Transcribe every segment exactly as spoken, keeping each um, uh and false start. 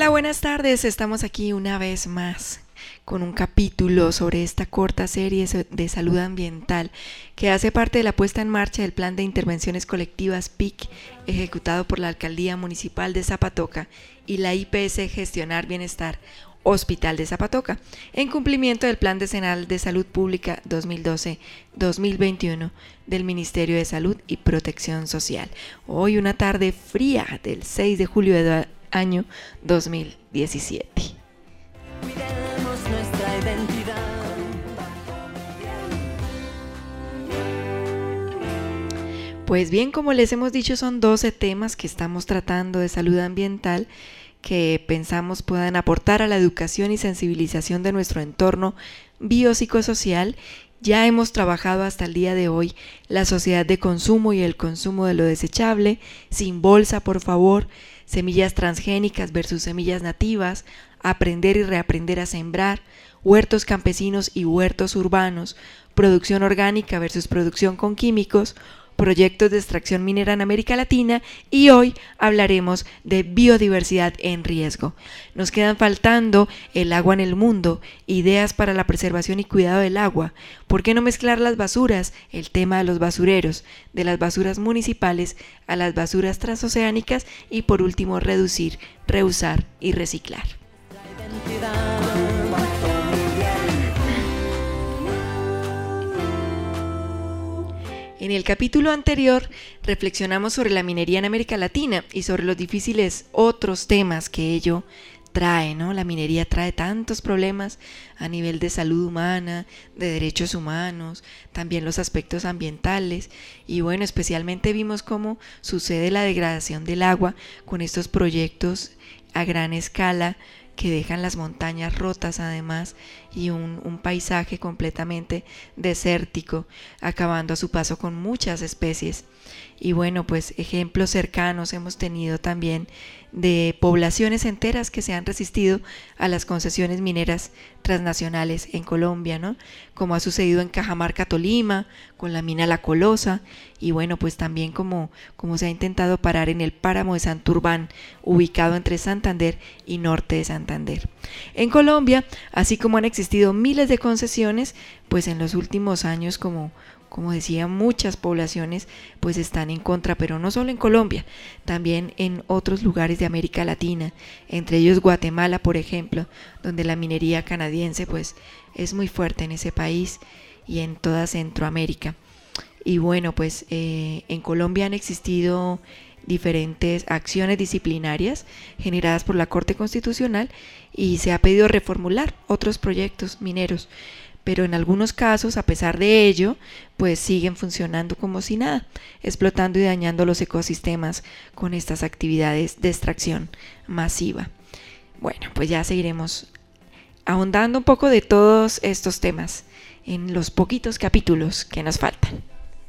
Hola, buenas tardes. Estamos aquí una vez más con un capítulo sobre esta corta serie de salud ambiental que hace parte de la puesta en marcha del Plan de Intervenciones Colectivas P I C ejecutado por la Alcaldía Municipal de Zapatoca y la I P S Gestionar Bienestar Hospital de Zapatoca, en cumplimiento del Plan Decenal de Salud Pública dos mil doce a dos mil veintiuno del Ministerio de Salud y Protección Social. Hoy una tarde fría del seis de julio del año dos mil diecisiete. Cuidemos nuestra identidad. Pues bien, como les hemos dicho, son doce temas que estamos tratando de salud ambiental que pensamos puedan aportar a la educación y sensibilización de nuestro entorno biopsicosocial. Ya hemos trabajado hasta el día de hoy la sociedad de consumo y el consumo de lo desechable, sin bolsa por favor, semillas transgénicas versus semillas nativas, aprender y reaprender a sembrar, huertos campesinos y huertos urbanos, producción orgánica versus producción con químicos, proyectos de extracción minera en América Latina y hoy hablaremos de biodiversidad en riesgo. Nos quedan faltando el agua en el mundo, ideas para la preservación y cuidado del agua. ¿Por qué no mezclar las basuras? El tema de los basureros, de las basuras municipales a las basuras transoceánicas y por último reducir, reusar y reciclar. En el capítulo anterior reflexionamos sobre la minería en América Latina y sobre los difíciles otros temas que ello trae, ¿no? La minería trae tantos problemas a nivel de salud humana, de derechos humanos, también los aspectos ambientales y bueno, especialmente vimos cómo sucede la degradación del agua con estos proyectos a gran escala que dejan las montañas rotas además y un, un paisaje completamente desértico, acabando a su paso con muchas especies. Y bueno, pues ejemplos cercanos hemos tenido también de poblaciones enteras que se han resistido a las concesiones mineras transnacionales en Colombia, ¿no? Como ha sucedido en Cajamarca, Tolima, con la mina La Colosa, y bueno, pues también como, como se ha intentado parar en el páramo de Santurbán, ubicado entre Santander y norte de Santander. En Colombia, así como han existido miles de concesiones, pues en los últimos años, como Como decía, muchas poblaciones pues están en contra, pero no solo en Colombia, también en otros lugares de América Latina, entre ellos Guatemala, por ejemplo, donde la minería canadiense pues es muy fuerte en ese país y en toda Centroamérica. Y bueno, pues eh, en Colombia han existido diferentes acciones disciplinarias generadas por la Corte Constitucional y se ha pedido reformular otros proyectos mineros, pero en algunos casos, a pesar de ello, pues siguen funcionando como si nada, explotando y dañando los ecosistemas con estas actividades de extracción masiva. Bueno, pues ya seguiremos ahondando un poco de todos estos temas en los poquitos capítulos que nos faltan.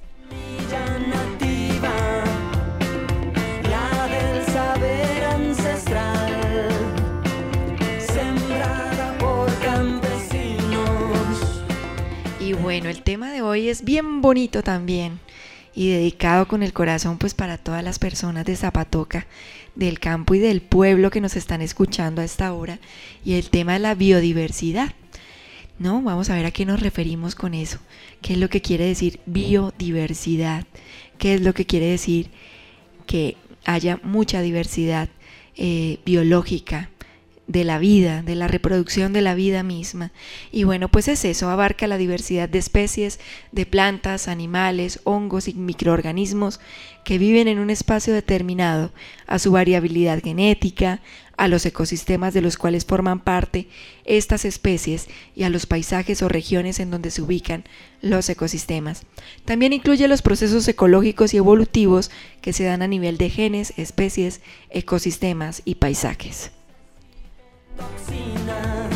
Y bueno, el tema de hoy es bien bonito también y dedicado con el corazón pues para todas las personas de Zapatoca, del campo y del pueblo que nos están escuchando a esta hora, y el tema de la biodiversidad, ¿no? Vamos a ver a qué nos referimos con eso, qué es lo que quiere decir biodiversidad, qué es lo que quiere decir que haya mucha diversidad eh, biológica, de la vida, de la reproducción de la vida misma. Y bueno, pues es eso, abarca la diversidad de especies, de plantas, animales, hongos y microorganismos que viven en un espacio determinado, a su variabilidad genética, a los ecosistemas de los cuales forman parte estas especies y a los paisajes o regiones en donde se ubican los ecosistemas. También incluye los procesos ecológicos y evolutivos que se dan a nivel de genes, especies, ecosistemas y paisajes. Toxinas,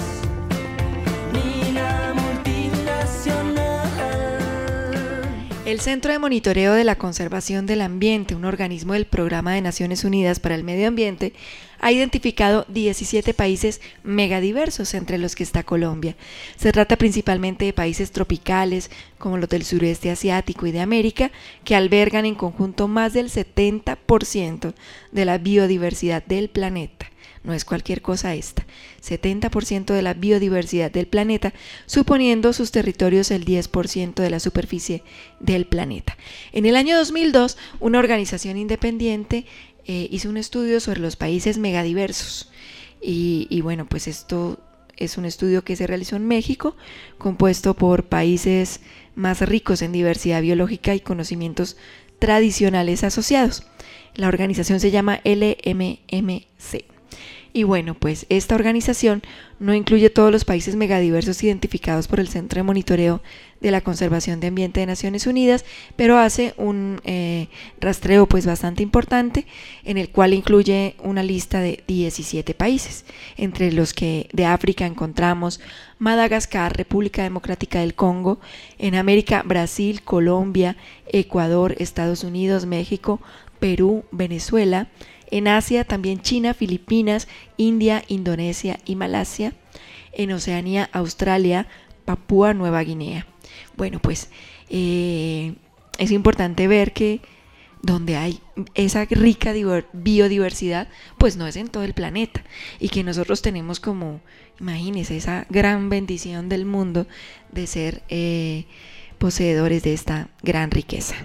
mina multinacional. El Centro de Monitoreo de la Conservación del Ambiente, un organismo del Programa de Naciones Unidas para el Medio Ambiente, ha identificado diecisiete países megadiversos, entre los que está Colombia. Se trata principalmente de países tropicales, como los del sureste asiático y de América, que albergan en conjunto más del setenta por ciento de la biodiversidad del planeta. no es cualquier cosa esta. setenta por ciento de la biodiversidad del planeta, suponiendo sus territorios el diez por ciento de la superficie del planeta. En el año dos mil dos, una organización independiente eh, hizo un estudio sobre los países megadiversos. Y, y bueno, pues esto es un estudio que se realizó en México, compuesto por países más ricos en diversidad biológica y conocimientos tradicionales asociados. La organización se llama L M M C. Y bueno, pues esta organización no incluye todos los países megadiversos identificados por el Centro de Monitoreo de la Conservación de Ambiente de Naciones Unidas, pero hace un eh, rastreo pues bastante importante, en el cual incluye una lista de diecisiete países, entre los que de África encontramos Madagascar, República Democrática del Congo, en América Brasil, Colombia, Ecuador, Estados Unidos, México, Perú, Venezuela. En Asia también China, Filipinas, India, Indonesia y Malasia. En Oceanía, Australia, Papúa Nueva Guinea. Bueno, pues eh, es importante ver que donde hay esa rica biodiversidad, pues no es en todo el planeta, y que nosotros tenemos como, imagínense, esa gran bendición del mundo de ser eh, poseedores de esta gran riqueza.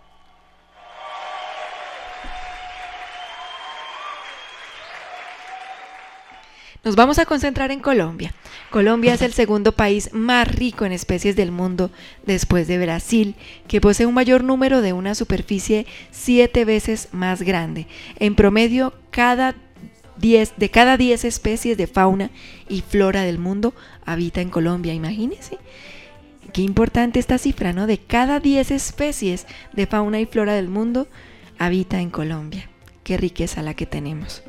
Nos vamos a concentrar en Colombia. Colombia es el segundo país más rico en especies del mundo después de Brasil, que posee un mayor número de una superficie siete veces más grande. En promedio, cada diez, de cada diez especies de fauna y flora del mundo habita en Colombia. Imagínense. Qué importante esta cifra, ¿no? De cada diez especies de fauna y flora del mundo habita en Colombia. Qué riqueza la que tenemos.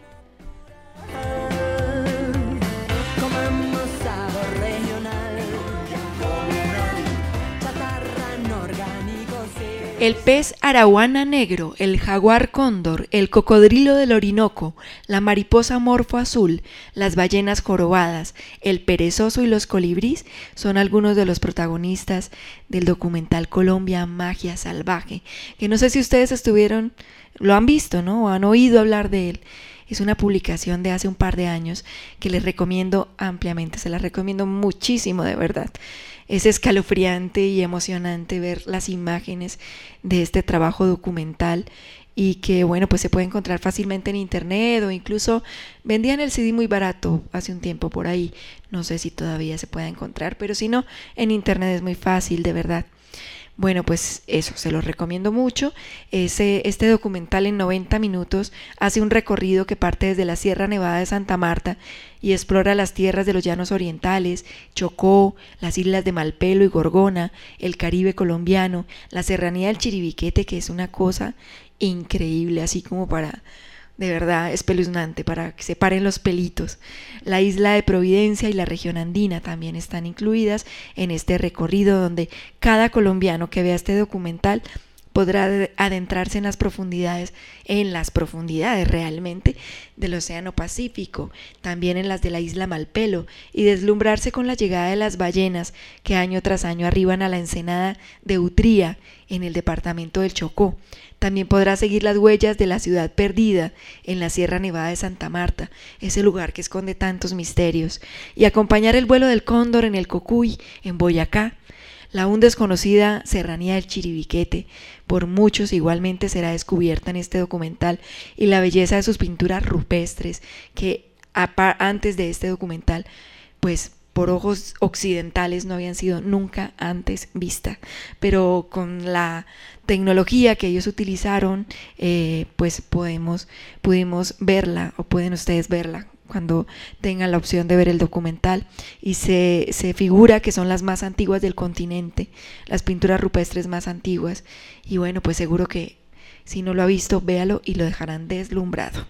El pez arahuana negro, el jaguar cóndor, el cocodrilo del Orinoco, la mariposa morfo azul, las ballenas jorobadas, el perezoso y los colibríes son algunos de los protagonistas del documental Colombia Magia Salvaje, que no sé si ustedes estuvieron, lo han visto, ¿no? O han oído hablar de él. Es una publicación de hace un par de años que les recomiendo ampliamente, se la recomiendo muchísimo, de verdad. Es escalofriante y emocionante ver las imágenes de este trabajo documental, y que bueno, pues se puede encontrar fácilmente en internet, o incluso vendían el C D muy barato hace un tiempo por ahí. No sé si todavía se puede encontrar, pero si no, en internet es muy fácil, de verdad. Bueno, pues eso, se los recomiendo mucho. Ese, este documental en noventa minutos hace un recorrido que parte desde la Sierra Nevada de Santa Marta y explora las tierras de los llanos orientales, Chocó, las islas de Malpelo y Gorgona, el Caribe colombiano, la serranía del Chiribiquete, que es una cosa increíble, así como para, de verdad, espeluznante, para que se paren los pelitos. La isla de Providencia y la región andina también están incluidas en este recorrido, donde cada colombiano que vea este documental podrá adentrarse en las profundidades, en las profundidades realmente del Océano Pacífico, también en las de la isla Malpelo, y deslumbrarse con la llegada de las ballenas que año tras año arriban a la ensenada de Utría, en el departamento del Chocó. También podrá seguir las huellas de la ciudad perdida en la Sierra Nevada de Santa Marta, ese lugar que esconde tantos misterios, y acompañar el vuelo del cóndor en el Cocuy, en Boyacá. La aún desconocida serranía del Chiribiquete, por muchos igualmente será descubierta en este documental, y la belleza de sus pinturas rupestres, que antes de este documental, pues por ojos occidentales no habían sido nunca antes vistas, pero con la tecnología que ellos utilizaron, eh, pues podemos, pudimos verla, o pueden ustedes verla cuando tengan la opción de ver el documental, y se, se figura que son las más antiguas del continente, las pinturas rupestres más antiguas, y bueno, pues seguro que si no lo ha visto, véalo y lo dejarán deslumbrado.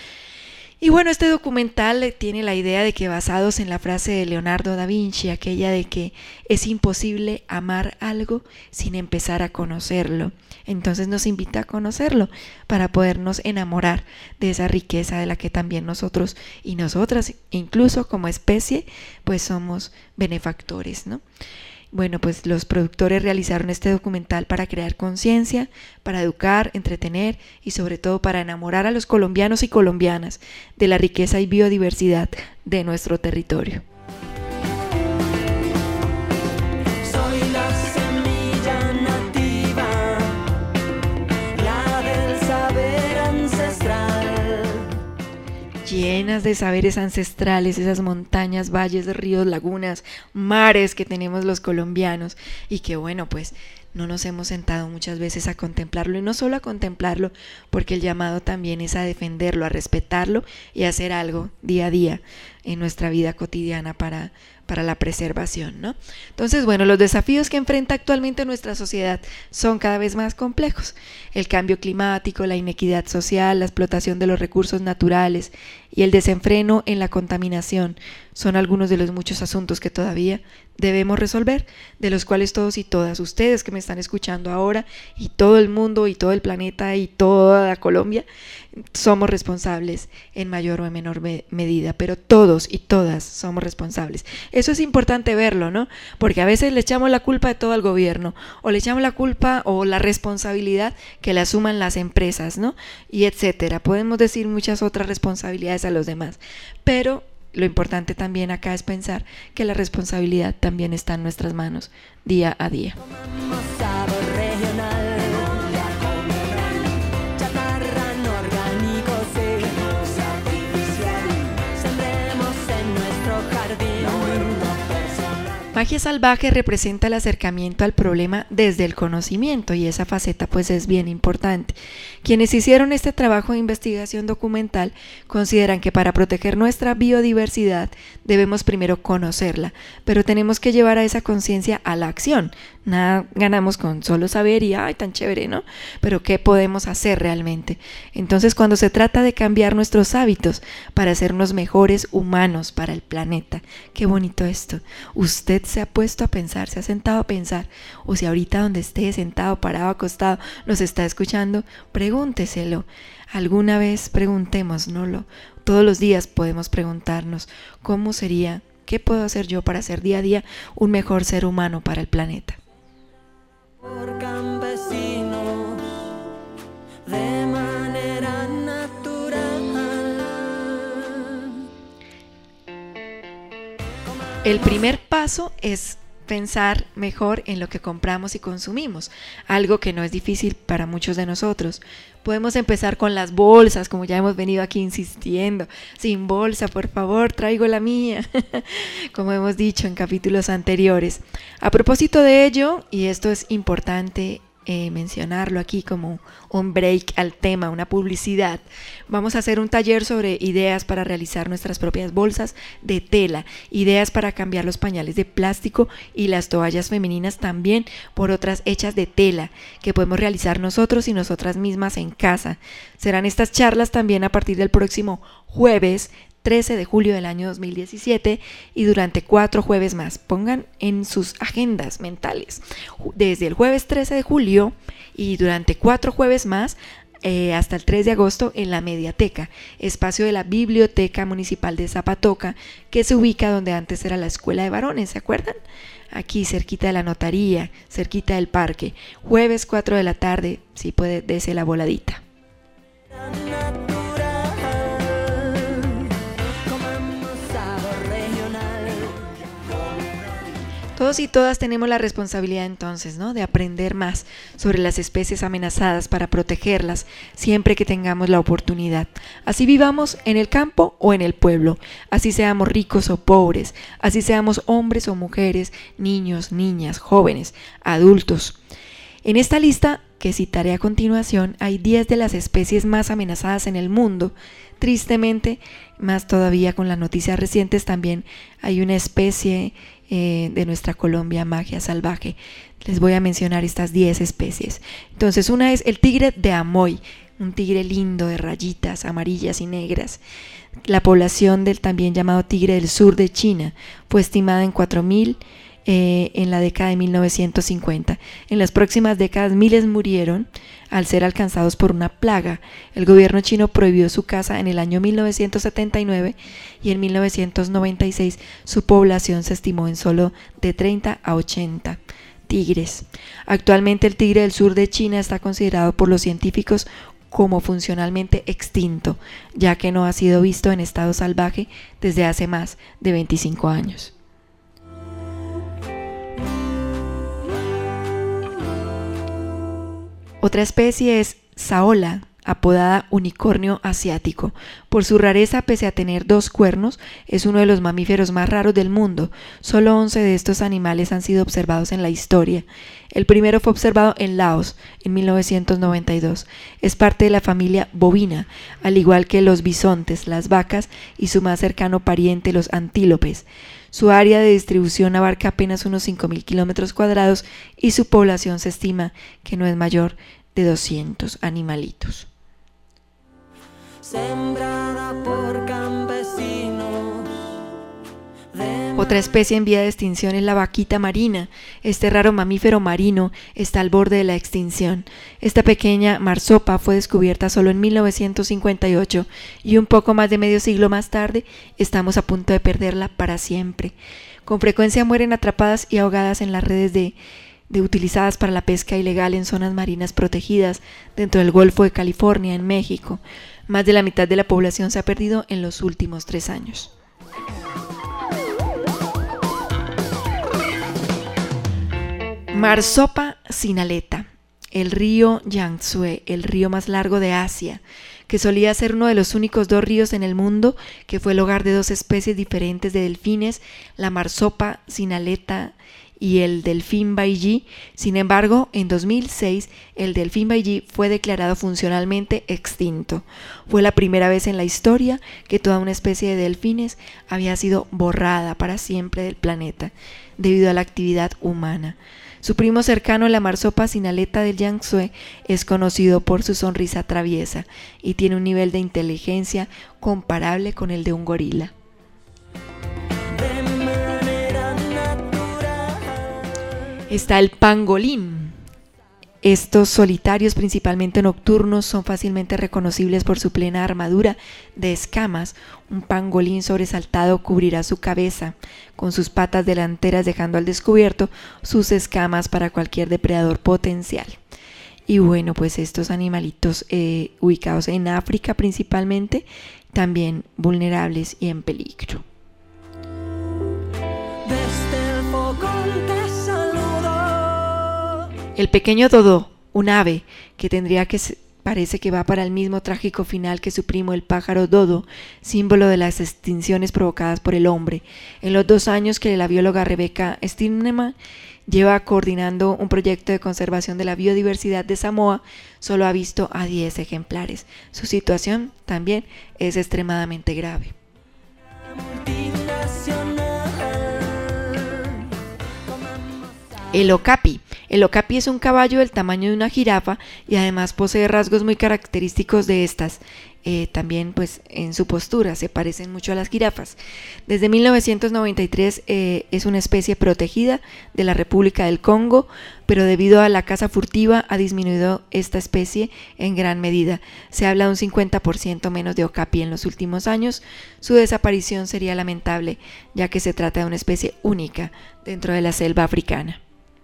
Y bueno, este documental tiene la idea de que, basados en la frase de Leonardo da Vinci, aquella de que es imposible amar algo sin empezar a conocerlo, entonces nos invita a conocerlo para podernos enamorar de esa riqueza de la que también nosotros y nosotras, incluso como especie, pues somos benefactores, ¿no? Bueno, pues los productores realizaron este documental para crear conciencia, para educar, entretener y sobre todo para enamorar a los colombianos y colombianas de la riqueza y biodiversidad de nuestro territorio. Soy la semilla nativa, la del saber ancestral. Llenas de saberes ancestrales, esas montañas, valles, ríos, lagunas, mares que tenemos los colombianos y que bueno, pues no nos hemos sentado muchas veces a contemplarlo y no solo a contemplarlo, porque el llamado también es a defenderlo, a respetarlo y a hacer algo día a día en nuestra vida cotidiana para, para la preservación, ¿no? Entonces, bueno, los desafíos que enfrenta actualmente nuestra sociedad son cada vez más complejos. El cambio climático, la inequidad social, la explotación de los recursos naturales y el desenfreno en la contaminación son algunos de los muchos asuntos que todavía debemos resolver, de los cuales todos y todas, ustedes que me están escuchando ahora y todo el mundo y todo el planeta y toda Colombia, somos responsables en mayor o en menor me- medida, pero todos y todas somos responsables. Eso es importante verlo, ¿no? Porque a veces le echamos la culpa de todo al gobierno, o le echamos la culpa o la responsabilidad que la asuman las empresas, ¿no? Y etcétera. Podemos decir muchas otras responsabilidades a los demás, pero lo importante también acá es pensar que la responsabilidad también está en nuestras manos día a día. Comamos sabor regional, chatarra no orgánico, sí, artificial. Sembremos en nuestro jardín. Magia Salvaje representa el acercamiento al problema desde el conocimiento y esa faceta pues es bien importante. Quienes hicieron este trabajo de investigación documental consideran que para proteger nuestra biodiversidad debemos primero conocerla, pero tenemos que llevar a esa conciencia a la acción. Nada ganamos con solo saber y ¡ay, tan chévere!, ¿no? Pero ¿qué podemos hacer realmente? Entonces, cuando se trata de cambiar nuestros hábitos para hacernos mejores humanos para el planeta, qué bonito esto. Usted se ha puesto a pensar, se ha sentado a pensar, o si ahorita donde esté, sentado, parado, acostado, nos está escuchando, pregúnteselo. Alguna vez preguntémonoslo. Todos los días podemos preguntarnos, ¿cómo sería? ¿Qué puedo hacer yo para ser día a día un mejor ser humano para el planeta? Por campesino, de manera natural. El primer paso es pensar mejor en lo que compramos y consumimos, algo que no es difícil para muchos de nosotros. Podemos empezar con las bolsas, como ya hemos venido aquí insistiendo. Sin bolsa, por favor, traigo la mía, como hemos dicho en capítulos anteriores. A propósito de ello, y esto es importante eh, mencionarlo aquí como un break al tema, una publicidad, vamos a hacer un taller sobre ideas para realizar nuestras propias bolsas de tela, ideas para cambiar los pañales de plástico y las toallas femeninas también por otras hechas de tela que podemos realizar nosotros y nosotras mismas en casa. Serán estas charlas también a partir del próximo jueves trece de julio del año dos mil diecisiete y durante cuatro jueves más. Pongan en sus agendas mentales desde el jueves trece de julio y durante cuatro jueves más eh, hasta el tres de agosto en la Mediateca, espacio de la Biblioteca Municipal de Zapatoca, que se ubica donde antes era la Escuela de Varones, ¿se acuerdan? Aquí cerquita de la notaría, cerquita del parque. Jueves cuatro de la tarde, si puede, dese la voladita. Todos y todas tenemos la responsabilidad entonces, ¿no?, de aprender más sobre las especies amenazadas para protegerlas siempre que tengamos la oportunidad. Así vivamos en el campo o en el pueblo, así seamos ricos o pobres, así seamos hombres o mujeres, niños, niñas, jóvenes, adultos. En esta lista que citaré a continuación hay diez de las especies más amenazadas en el mundo. Tristemente, más todavía con las noticias recientes, también hay una especie eh, de nuestra Colombia, Magia Salvaje. Les voy a mencionar estas diez especies. Entonces, una es el tigre de Amoy, un tigre lindo de rayitas amarillas y negras. La población del también llamado tigre del sur de China fue estimada en cuatro mil eh, en la década de mil novecientos cincuenta. En las próximas décadas miles murieron al ser alcanzados por una plaga. El gobierno chino prohibió su caza en el año mil novecientos setenta y nueve y en mil novecientos noventa y seis su población se estimó en solo de treinta a ochenta tigres. Actualmente el tigre del sur de China está considerado por los científicos como funcionalmente extinto, ya que no ha sido visto en estado salvaje desde hace más de veinticinco años. Otra especie es Saola, apodada unicornio asiático. Por su rareza, pese a tener dos cuernos, es uno de los mamíferos más raros del mundo. Solo once de estos animales han sido observados en la historia. El primero fue observado en Laos en mil novecientos noventa y dos. Es parte de la familia bovina, al igual que los bisontes, las vacas y su más cercano pariente, los antílopes. Su área de distribución abarca apenas unos cinco mil kilómetros cuadrados y su población se estima que no es mayor de doscientos animalitos. Sembrada por campesinos. Otra especie en vía de extinción es la vaquita marina. Este raro mamífero marino está al borde de la extinción. Esta pequeña marsopa fue descubierta solo en mil novecientos cincuenta y ocho y un poco más de medio siglo más tarde estamos a punto de perderla para siempre. Con frecuencia mueren atrapadas y ahogadas en las redes de, de utilizadas para la pesca ilegal en zonas marinas protegidas dentro del Golfo de California, en México. Más de la mitad de la población se ha perdido en los últimos tres años. Marsopa sin aleta. El río Yangtze, el río más largo de Asia, que solía ser uno de los únicos dos ríos en el mundo que fue el hogar de dos especies diferentes de delfines, la marsopa sin aleta y el delfín baiyí. Sin embargo, en dos mil seis el delfín baiyí fue declarado funcionalmente extinto. Fue la primera vez en la historia que toda una especie de delfines había sido borrada para siempre del planeta debido a la actividad humana. Su primo cercano, la marsopa sin aleta del Yangtze, es conocido por su sonrisa traviesa y tiene un nivel de inteligencia comparable con el de un gorila. Está el pangolín. Estos solitarios, principalmente nocturnos, son fácilmente reconocibles por su plena armadura de escamas. Un pangolín sobresaltado cubrirá su cabeza con sus patas delanteras, dejando al descubierto sus escamas para cualquier depredador potencial. Y bueno, pues estos animalitos eh, ubicados en África principalmente, también vulnerables y en peligro. Desde el fogón te saludo. El pequeño dodó, un ave que tendría que parece que va para el mismo trágico final que su primo el pájaro dodo, símbolo de las extinciones provocadas por el hombre. En los dos años que la bióloga Rebecca Stinneman lleva coordinando un proyecto de conservación de la biodiversidad de Samoa, solo ha visto a diez ejemplares. Su situación también es extremadamente grave. El okapi. El okapi es un caballo del tamaño de una jirafa y además posee rasgos muy característicos de estas. Eh, también pues en su postura se parecen mucho a las jirafas. Desde mil novecientos noventa y tres eh, es una especie protegida de la República del Congo, pero debido a la caza furtiva ha disminuido esta especie en gran medida. Se habla de un cincuenta por ciento menos de okapi en los últimos años. Su desaparición sería lamentable, ya que se trata de una especie única dentro de la selva africana.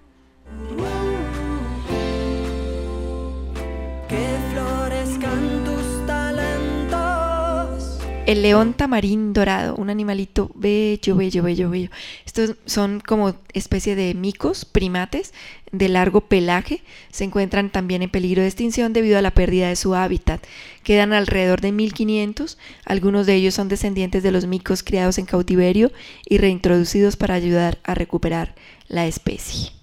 Que florezcan tus talentos. El león tamarín dorado, un animalito bello, bello, bello, bello. Estos son como especie de micos, primates de largo pelaje. Se encuentran también en peligro de extinción debido a la pérdida de su hábitat. Quedan alrededor de mil quinientos. Algunos de ellos son descendientes de los micos criados en cautiverio y reintroducidos para ayudar a recuperar la especie.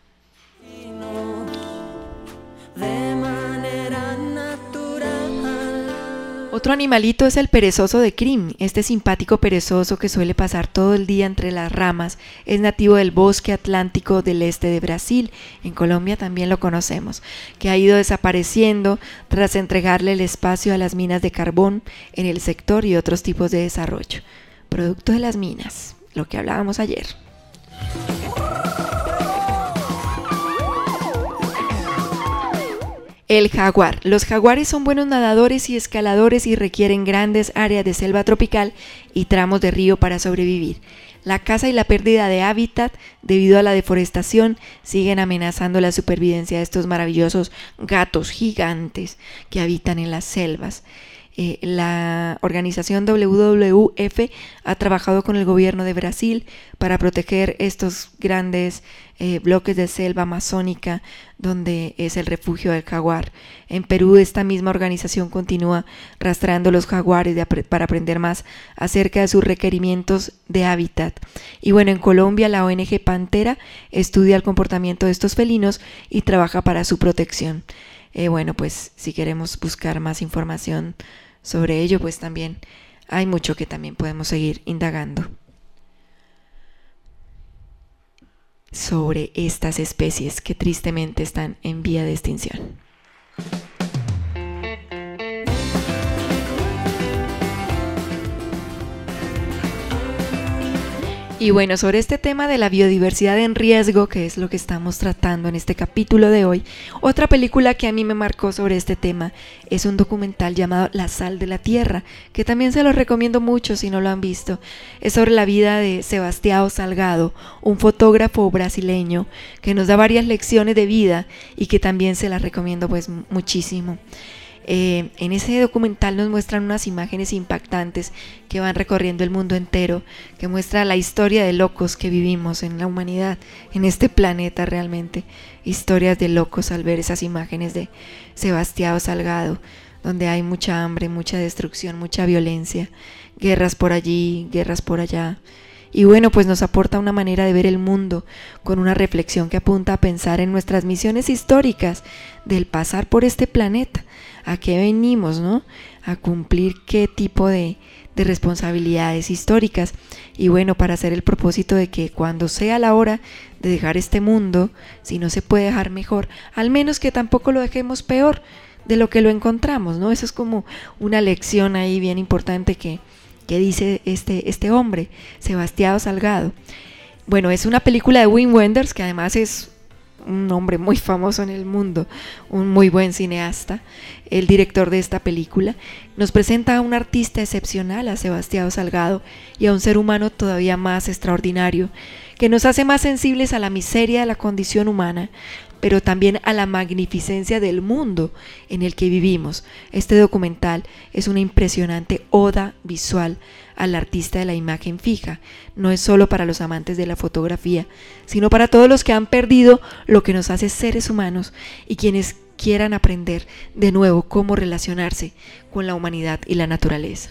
De manera natural. Otro animalito es el perezoso de Krim. Este simpático perezoso que suele pasar todo el día entre las ramas es nativo del bosque atlántico del este de Brasil. En Colombia también lo conocemos, que ha ido desapareciendo tras entregarle el espacio a las minas de carbón en el sector y otros tipos de desarrollo. Producto de las minas, lo que hablábamos ayer. El jaguar. Los jaguares son buenos nadadores y escaladores y requieren grandes áreas de selva tropical y tramos de río para sobrevivir. La caza y la pérdida de hábitat debido a la deforestación siguen amenazando la supervivencia de estos maravillosos gatos gigantes que habitan en las selvas. Eh, la organización W W F ha trabajado con el gobierno de Brasil para proteger estos grandes eh, bloques de selva amazónica donde es el refugio del jaguar. En Perú esta misma organización continúa rastreando los jaguares de, para aprender más acerca de sus requerimientos de hábitat. Y bueno, en Colombia la O N G Pantera estudia el comportamiento de estos felinos y trabaja para su protección. Eh, bueno, pues si queremos buscar más información sobre ello, pues también hay mucho que también podemos seguir indagando sobre estas especies que tristemente están en vía de extinción. Y bueno, sobre este tema de la biodiversidad en riesgo, que es lo que estamos tratando en este capítulo de hoy, otra película que a mí me marcó sobre este tema es un documental llamado La Sal de la Tierra, que también se lo recomiendo mucho si no lo han visto. Es sobre la vida de Sebastião Salgado, un fotógrafo brasileño que nos da varias lecciones de vida y que también se las recomiendo pues muchísimo. Eh, en ese documental nos muestran unas imágenes impactantes que van recorriendo el mundo entero, que muestra la historia de locos que vivimos en la humanidad, en este planeta realmente, historias de locos al ver esas imágenes de Sebastião Salgado, donde hay mucha hambre, mucha destrucción, mucha violencia, guerras por allí, guerras por allá. Y bueno, pues nos aporta una manera de ver el mundo con una reflexión que apunta a pensar en nuestras misiones históricas del pasar por este planeta. ¿A qué venimos, no? A cumplir qué tipo de, de responsabilidades históricas. Y bueno, para hacer el propósito de que cuando sea la hora de dejar este mundo, si no se puede dejar mejor, al menos que tampoco lo dejemos peor de lo que lo encontramos, ¿no? Eso es como una lección ahí bien importante que que dice este, este hombre, Sebastião Salgado. Bueno, es una película de Wim Wenders, que además es un hombre muy famoso en el mundo, un muy buen cineasta, el director de esta película. Nos presenta a un artista excepcional, a Sebastião Salgado, y a un ser humano todavía más extraordinario, que nos hace más sensibles a la miseria de la condición humana, pero también a la magnificencia del mundo en el que vivimos. Este documental es una impresionante oda visual al artista de la imagen fija. No es solo para los amantes de la fotografía, sino para todos los que han perdido lo que nos hace seres humanos y quienes quieran aprender de nuevo cómo relacionarse con la humanidad y la naturaleza.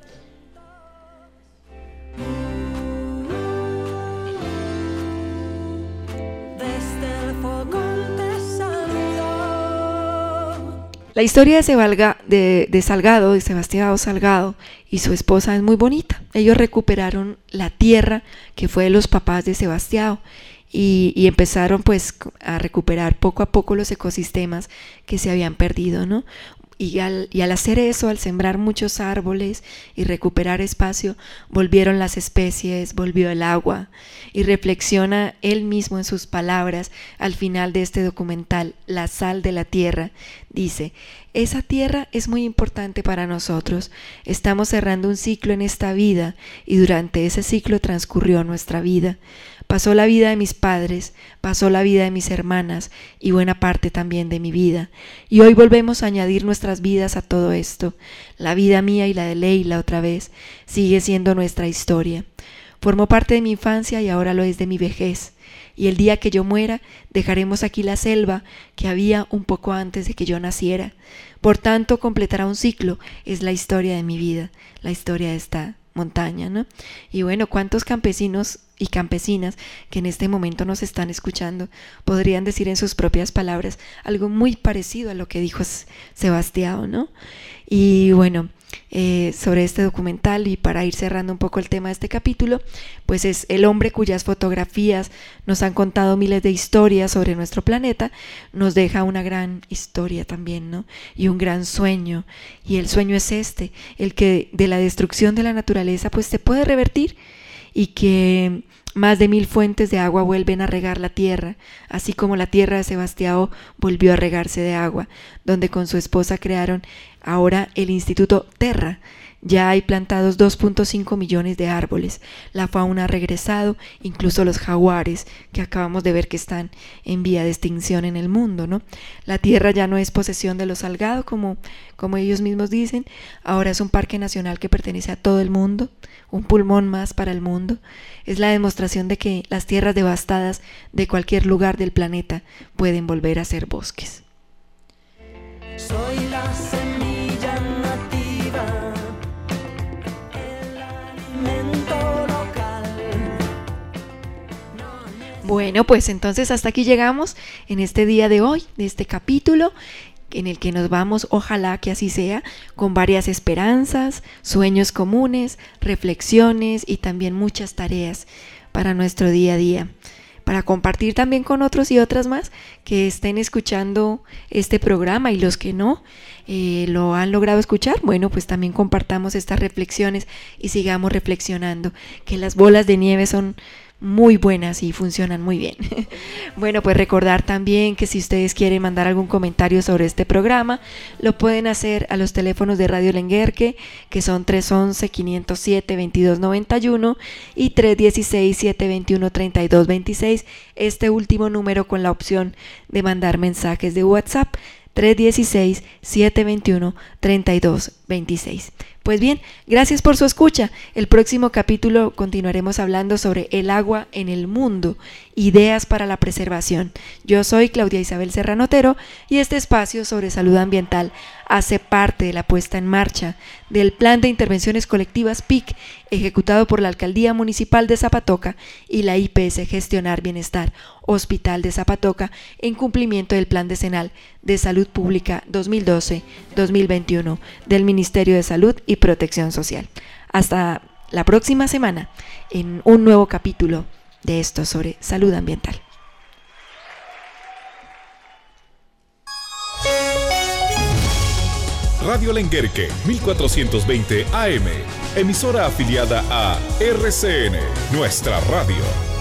La historia de, Sebalga, de, de Salgado, de Sebastião Salgado y su esposa es muy bonita. Ellos recuperaron la tierra que fue de los papás de Sebastião y, y empezaron pues a recuperar poco a poco los ecosistemas que se habían perdido, ¿no? Y al, y al hacer eso, al sembrar muchos árboles y recuperar espacio, volvieron las especies, volvió el agua. Y reflexiona él mismo en sus palabras al final de este documental, La Sal de la Tierra. Dice, esa tierra es muy importante para nosotros. Estamos cerrando un ciclo en esta vida y durante ese ciclo transcurrió nuestra vida. Pasó la vida de mis padres, pasó la vida de mis hermanas y buena parte también de mi vida. Y hoy volvemos a añadir nuestras vidas a todo esto. La vida mía y la de Leila otra vez sigue siendo nuestra historia. Formó parte de mi infancia y ahora lo es de mi vejez. Y el día que yo muera, dejaremos aquí la selva que había un poco antes de que yo naciera. Por tanto, completará un ciclo. Es la historia de mi vida, la historia de esta montaña, ¿no? Y bueno, ¿cuántos campesinos y campesinas que en este momento nos están escuchando podrían decir en sus propias palabras algo muy parecido a lo que dijo Sebastião, ¿no? Y bueno, eh, sobre este documental, y para ir cerrando un poco el tema de este capítulo, pues es el hombre cuyas fotografías nos han contado miles de historias sobre nuestro planeta, nos deja una gran historia también, ¿no? Y un gran sueño, y el sueño es este, el que de la destrucción de la naturaleza pues se puede revertir, y que Más de mil fuentes de agua vuelven a regar la tierra, así como la tierra de Sebastião volvió a regarse de agua, donde con su esposa crearon ahora el Instituto Terra. Ya hay plantados dos punto cinco millones de árboles, la fauna ha regresado, incluso los jaguares, que acabamos de ver que están en vía de extinción en el mundo, ¿no? La tierra ya no es posesión de los Salgado, como, como ellos mismos dicen, ahora es un parque nacional que pertenece a todo el mundo, un pulmón más para el mundo. Es la demostración de que las tierras devastadas de cualquier lugar del planeta pueden volver a ser bosques. Soy la semilla nativa, el alimento local. Bueno, pues entonces hasta aquí llegamos en este día de hoy, de este capítulo, en el que nos vamos, ojalá que así sea, con varias esperanzas, sueños comunes, reflexiones y también muchas tareas para nuestro día a día, para compartir también con otros y otras más que estén escuchando este programa, y los que no eh, lo han logrado escuchar, bueno, pues también compartamos estas reflexiones y sigamos reflexionando, que las bolas de nieve son muy buenas y funcionan muy bien. Bueno, pues recordar también que si ustedes quieren mandar algún comentario sobre este programa, lo pueden hacer a los teléfonos de Radio Lenguerque, que son tres once, quinientos siete, veintidós noventa y uno y tres dieciséis, setecientos veintiuno, treinta y dos veintiséis, este último número con la opción de mandar mensajes de WhatsApp, tres dieciséis, setecientos veintiuno, treinta y dos veintiséis. Pues bien, gracias por su escucha. El próximo capítulo continuaremos hablando sobre el agua en el mundo, ideas para la preservación. Yo soy Claudia Isabel Serrano Otero y este espacio sobre salud ambiental hace parte de la puesta en marcha del Plan de Intervenciones Colectivas P I C, ejecutado por la Alcaldía Municipal de Zapatoca y la I P S Gestionar Bienestar Hospital de Zapatoca, en cumplimiento del Plan Decenal de Salud Pública dos mil doce a dos mil veintiuno del Ministerio de Salud y Protección Social. Hasta la próxima semana en un nuevo capítulo de esto sobre salud ambiental. Radio Lenguerque mil cuatrocientos veinte A M, emisora afiliada a R C N, nuestra radio.